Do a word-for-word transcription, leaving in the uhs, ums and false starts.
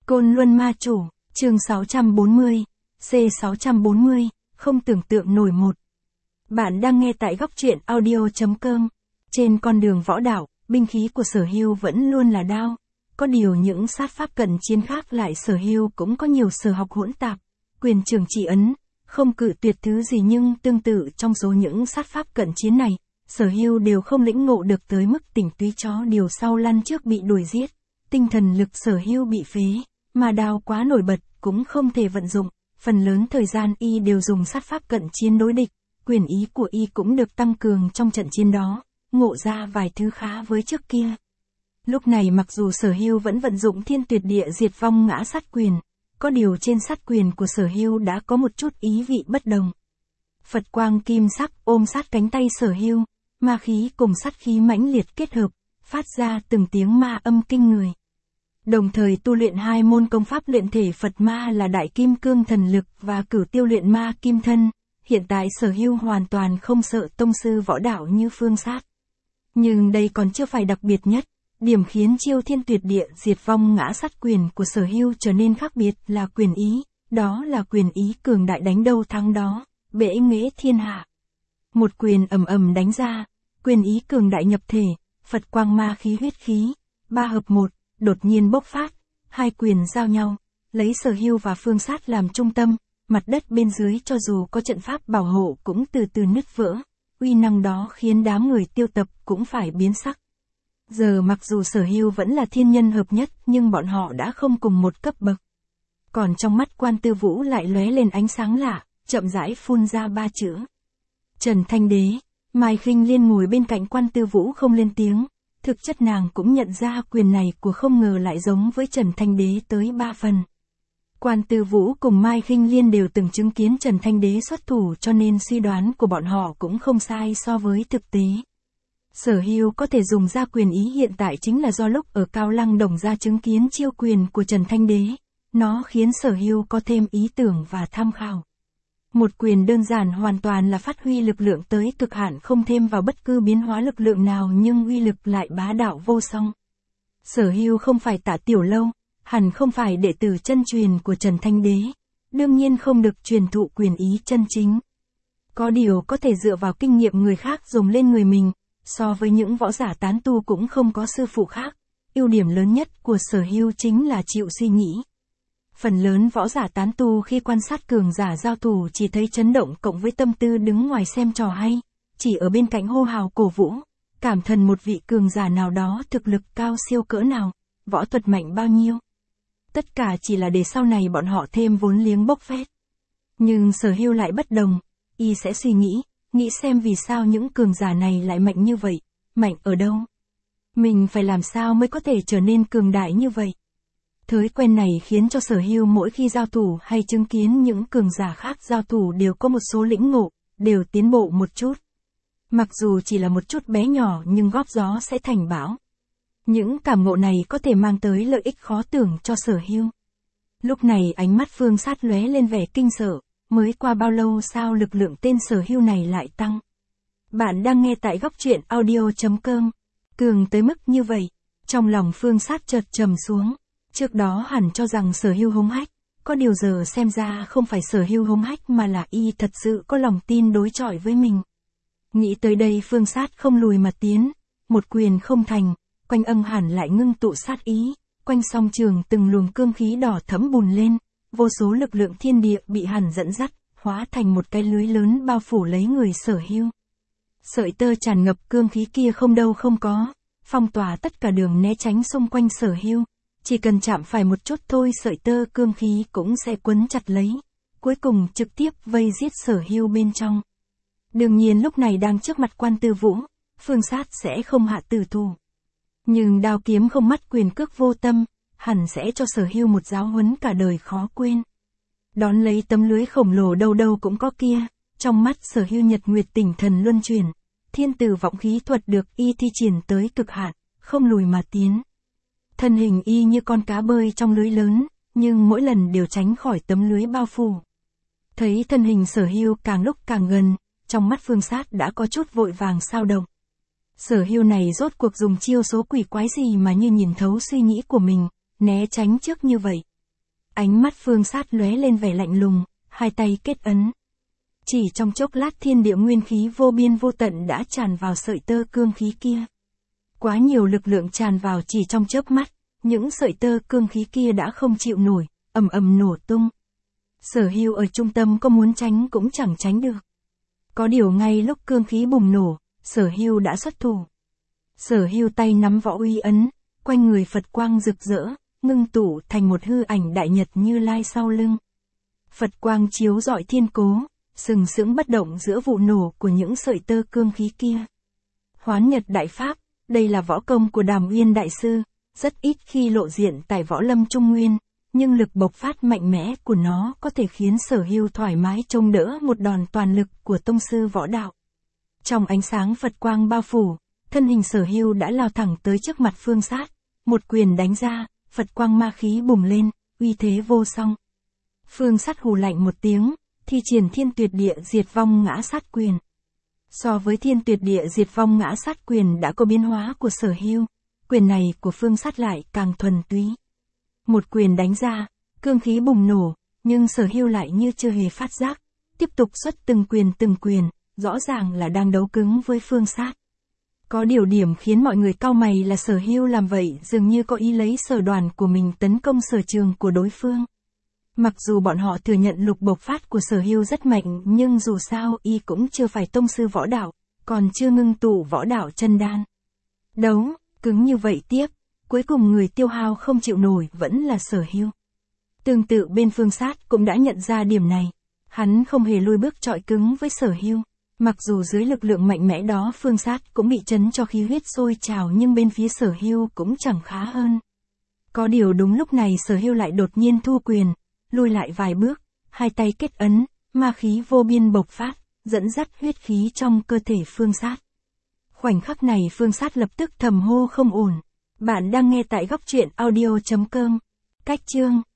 Côn Luân Ma Chủ, chương sáu trăm bốn mươi, C sáu trăm bốn mươi, không tưởng tượng nổi một. Bạn đang nghe tại góc truyện audio chấm com. Trên con đường võ đạo, binh khí của Sở Hưu vẫn luôn là đao. Có điều những sát pháp cận chiến khác lại Sở Hưu cũng có nhiều sở học hỗn tạp. Quyền trường chỉ ấn, không cự tuyệt thứ gì, nhưng tương tự trong số những sát pháp cận chiến này, Sở Hưu đều không lĩnh ngộ được tới mức tỉnh túy chó điều sau lăn trước bị đuổi giết. Tinh thần lực Sở Hưu bị phế, mà đao quá nổi bật cũng không thể vận dụng, phần lớn thời gian y đều dùng sát pháp cận chiến đối địch. Quyền ý của y cũng được tăng cường trong trận chiến đó, ngộ ra vài thứ khá với trước kia. Lúc này mặc dù Sở Hưu vẫn vận dụng thiên tuyệt địa diệt vong ngã sát quyền, có điều trên sát quyền của Sở Hưu đã có một chút ý vị bất đồng. Phật quang kim sắc ôm sát cánh tay Sở Hưu, ma khí cùng sát khí mãnh liệt kết hợp, phát ra từng tiếng ma âm kinh người. Đồng thời tu luyện hai môn công pháp luyện thể Phật ma là Đại Kim Cương Thần Lực và Cửu Tiêu Luyện Ma Kim Thân. Hiện tại Sở Hưu hoàn toàn không sợ tông sư võ đạo như Phương Sát. Nhưng đây còn chưa phải đặc biệt nhất, điểm khiến chiêu thiên tuyệt địa diệt vong ngã sát quyền của Sở Hưu trở nên khác biệt là quyền ý, đó là quyền ý cường đại đánh đâu thắng đó, bệ nghệ thiên hạ. Một quyền ầm ầm đánh ra, quyền ý cường đại nhập thể, Phật quang ma khí huyết khí, ba hợp một, đột nhiên bốc phát, hai quyền giao nhau, lấy Sở Hưu và Phương Sát làm trung tâm. Mặt đất bên dưới cho dù có trận pháp bảo hộ cũng từ từ nứt vỡ, uy năng đó khiến đám người Tiêu Tập cũng phải biến sắc. Giờ mặc dù Sở Hưu vẫn là thiên nhân hợp nhất nhưng bọn họ đã không cùng một cấp bậc. Còn trong mắt Quan Tư Vũ lại lóe lên ánh sáng lạ, chậm rãi phun ra ba chữ. Trần Thanh Đế. Mai Khinh Liên ngồi bên cạnh Quan Tư Vũ không lên tiếng, thực chất nàng cũng nhận ra quyền này của không ngờ lại giống với Trần Thanh Đế tới ba phần. Quan Tư Vũ cùng Mai Khinh Liên đều từng chứng kiến Trần Thanh Đế xuất thủ cho nên suy đoán của bọn họ cũng không sai so với thực tế. Sở Hưu có thể dùng ra quyền ý hiện tại chính là do lúc ở Cao Lăng Đồng ra chứng kiến chiêu quyền của Trần Thanh Đế. Nó khiến Sở Hưu có thêm ý tưởng và tham khảo. Một quyền đơn giản hoàn toàn là phát huy lực lượng tới cực hạn, không thêm vào bất cứ biến hóa lực lượng nào nhưng uy lực lại bá đạo vô song. Sở Hưu không phải Tả Tiểu Lâu, hẳn không phải đệ tử chân truyền của Trần Thanh Đế, đương nhiên không được truyền thụ quyền ý chân chính. Có điều có thể dựa vào kinh nghiệm người khác dùng lên người mình, so với những võ giả tán tu cũng không có sư phụ khác. Ưu điểm lớn nhất của Sở Hưu chính là chịu suy nghĩ. Phần lớn võ giả tán tu khi quan sát cường giả giao thủ chỉ thấy chấn động cộng với tâm tư đứng ngoài xem trò hay, chỉ ở bên cạnh hô hào cổ vũ, cảm thần một vị cường giả nào đó thực lực cao siêu cỡ nào, võ thuật mạnh bao nhiêu. Tất cả chỉ là để sau này bọn họ thêm vốn liếng bốc phét. Nhưng Sở Hưu lại bất đồng, y sẽ suy nghĩ, nghĩ xem vì sao những cường giả này lại mạnh như vậy, mạnh ở đâu. Mình phải làm sao mới có thể trở nên cường đại như vậy. Thói quen này khiến cho Sở Hưu mỗi khi giao thủ hay chứng kiến những cường giả khác giao thủ đều có một số lĩnh ngộ, đều tiến bộ một chút. Mặc dù chỉ là một chút bé nhỏ nhưng góp gió sẽ thành bão. Những cảm ngộ này có thể mang tới lợi ích khó tưởng cho Sở Hưu. Lúc này ánh mắt Phương Sát lóe lên vẻ kinh sợ, mới qua bao lâu sao lực lượng tên Sở Hưu này lại tăng. Bạn đang nghe tại góc truyện audio chấm com. Cường tới mức như vậy, trong lòng Phương Sát chợt trầm xuống. Trước đó hẳn cho rằng Sở Hưu hống hách, có điều giờ xem ra không phải Sở Hưu hống hách mà là y thật sự có lòng tin đối chọi với mình. Nghĩ tới đây Phương Sát không lùi mà tiến, một quyền không thành. Quanh ân hẳn lại ngưng tụ sát ý, quanh song trường từng luồng cương khí đỏ thẫm bùn lên, vô số lực lượng thiên địa bị hẳn dẫn dắt, hóa thành một cái lưới lớn bao phủ lấy người Sở Hưu. Sợi tơ tràn ngập cương khí kia không đâu không có, phong tỏa tất cả đường né tránh xung quanh Sở Hưu, chỉ cần chạm phải một chút thôi sợi tơ cương khí cũng sẽ quấn chặt lấy, cuối cùng trực tiếp vây giết Sở Hưu bên trong. Đương nhiên lúc này đang trước mặt Quan Tư Vũ, Phương Sát sẽ không hạ tử thủ. Nhưng đao kiếm không mắt quyền cước vô tâm, hẳn sẽ cho Sở Hưu một giáo huấn cả đời khó quên. Đón lấy tấm lưới khổng lồ đâu đâu cũng có kia, trong mắt Sở Hưu nhật nguyệt tỉnh thần luân chuyển, thiên tử vọng khí thuật được y thi triển tới cực hạn, không lùi mà tiến. Thân hình y như con cá bơi trong lưới lớn, nhưng mỗi lần đều tránh khỏi tấm lưới bao phủ. Thấy thân hình Sở Hưu càng lúc càng gần, trong mắt Phương Sát đã có chút vội vàng sao động. Sở Hưu này rốt cuộc dùng chiêu số quỷ quái gì mà như nhìn thấu suy nghĩ của mình, né tránh trước như vậy, Ánh mắt Phương Sát lóe lên vẻ lạnh lùng, hai tay kết ấn. Chỉ trong chốc lát thiên địa nguyên khí vô biên vô tận đã tràn vào sợi tơ cương khí kia. Quá nhiều lực lượng tràn vào chỉ trong chớp mắt, những sợi tơ cương khí kia đã không chịu nổi, ầm ầm nổ tung. Sở Hưu ở trung tâm có muốn tránh cũng chẳng tránh được. Có điều ngay lúc cương khí bùng nổ, Sở Hưu đã xuất thủ. Sở Hưu tay nắm võ uy ấn, quanh người Phật quang rực rỡ, ngưng tụ thành một hư ảnh đại nhật Như Lai sau lưng. Phật quang chiếu rọi thiên cố, sừng sững bất động giữa vụ nổ của những sợi tơ cương khí kia. Hoán Nhật Đại Pháp, đây là võ công của Đàm Uyên Đại Sư, rất ít khi lộ diện tại võ lâm Trung Nguyên, nhưng lực bộc phát mạnh mẽ của nó có thể khiến Sở Hưu thoải mái trông đỡ một đòn toàn lực của tông sư võ đạo. Trong ánh sáng Phật quang bao phủ, thân hình Sở Hưu đã lao thẳng tới trước mặt Phương Sát, một quyền đánh ra, Phật quang ma khí bùng lên, uy thế vô song. Phương Sát hù lạnh một tiếng, thi triển Thiên Tuyệt Địa Diệt Vong Ngã Sát Quyền. So với Thiên Tuyệt Địa Diệt Vong Ngã Sát Quyền đã có biến hóa của Sở Hưu, quyền này của Phương Sát lại càng thuần túy. Một quyền đánh ra, cương khí bùng nổ, nhưng Sở Hưu lại như chưa hề phát giác, tiếp tục xuất từng quyền từng quyền, rõ ràng là đang đấu cứng với Phương Sát. Có điều điểm khiến mọi người cau mày là Sở Hưu làm vậy dường như có ý lấy sở đoàn của mình tấn công sở trường của đối phương. Mặc dù bọn họ thừa nhận lực bộc phát của Sở Hưu rất mạnh, nhưng dù sao y cũng chưa phải tông sư võ đạo, còn chưa ngưng tụ võ đạo chân đan. Đấu, cứng như vậy tiếp, cuối cùng người tiêu hao không chịu nổi vẫn là Sở Hưu. Tương tự bên Phương Sát cũng đã nhận ra điểm này, hắn không hề lùi bước chọi cứng với Sở Hưu. Mặc dù dưới lực lượng mạnh mẽ đó Phương Sát cũng bị chấn cho khí huyết sôi trào, nhưng bên phía Sở Hưu cũng chẳng khá hơn. Có điều đúng lúc này Sở Hưu lại đột nhiên thu quyền, lùi lại vài bước, hai tay kết ấn, ma khí vô biên bộc phát, dẫn dắt huyết khí trong cơ thể Phương Sát. Khoảnh khắc này Phương Sát lập tức thầm hô không ổn. Bạn đang nghe tại góc truyện audio chấm com. Cách chương